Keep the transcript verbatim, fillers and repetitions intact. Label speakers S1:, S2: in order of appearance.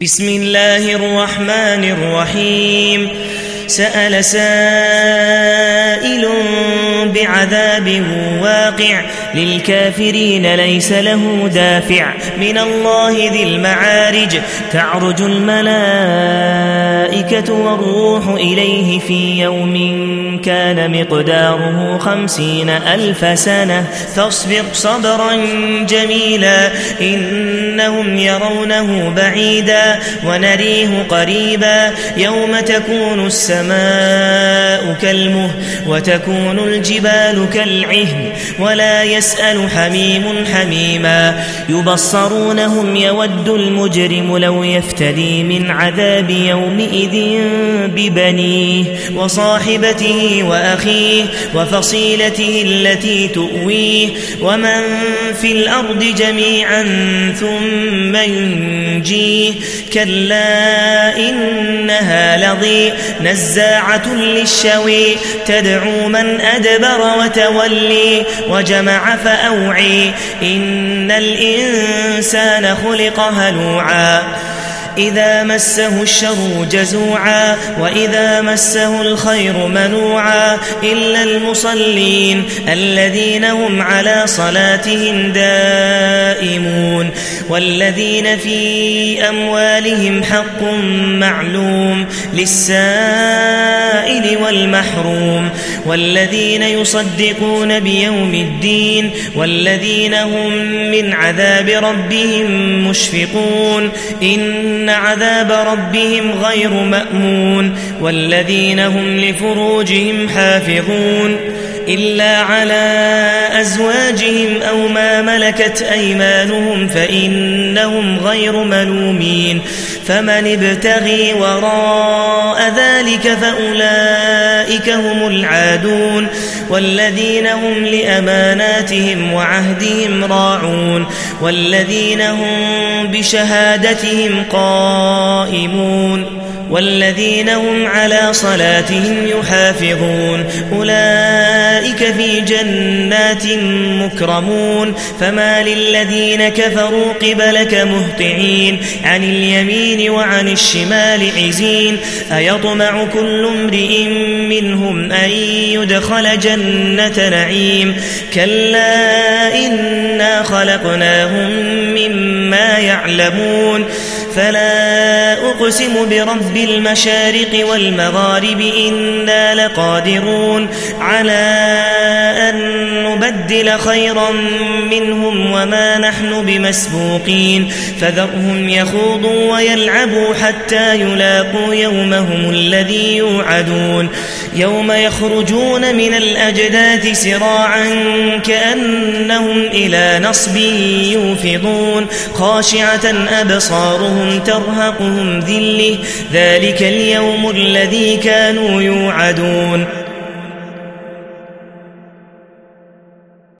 S1: بسم الله الرحمن الرحيم سأل سائل بعذاب واقع للكافرين ليس له دافع من الله ذي المعارج تعرج الملائكة والروح إليه في يوم كان مقداره خمسين ألف سنة فاصبر صبرا جميلا إنهم يرونه بعيدا ونريه قريبا يوم تكون السماء كالمهل وتكون الجبال كالعهن ولا يسأل حميم حميما يبصرونهم يود المجرم لو يفتدي من عذاب يومئذ ببنيه وصاحبته وأخيه وفصيلته التي تؤويه ومن في الأرض جميعا ثم ينجيه كلا إنها لظى نزاعة للشوى تدعو من أدبر وتولي وجمع فأوعي إن الإنسان خلق هلوعا إذا مسه الشر جزوعا وإذا مسه الخير منوعا إلا المصلين الذين هم على صلاتهم دائمون والذين في أموالهم حق معلوم للسائل والمحروم والذين يصدقون بيوم الدين والذين هم من عذاب ربهم مشفقون إن عذاب ربهم غير مأمون والذين هم لفروجهم حافظون إلا على أزواجهم أو ما ملكت أيمانهم فإنهم غير ملومين فمن ابتغي وراء ذلك فأولئك هم العادون والذين هم لأماناتهم وعهدهم راعون والذين هم بشهادتهم قائمون والذين هم على صلاتهم يحافظون أولئك في جنات مكرمون فما للذين كفروا قبلك مهطعين عن اليمين وعن الشمال عزين أيطمع كل امرئ منهم أن يدخل جنة نعيم كلا إنا خلقناهم مما يعلمون فلا أقسم برب المشارق والمغارب إنا لقادرون على أن نبدل خيرا منهم وما نحن بمسبوقين فذرهم يخوضوا ويلعبوا حتى يلاقوا يومهم الذي يوعدون يوم يخرجون من الأجداث سراعا كأنهم إلى نصب يوفضون خاشعة أبصارهم ترهقهم ذلة ذلك اليوم الذي كانوا يوعدون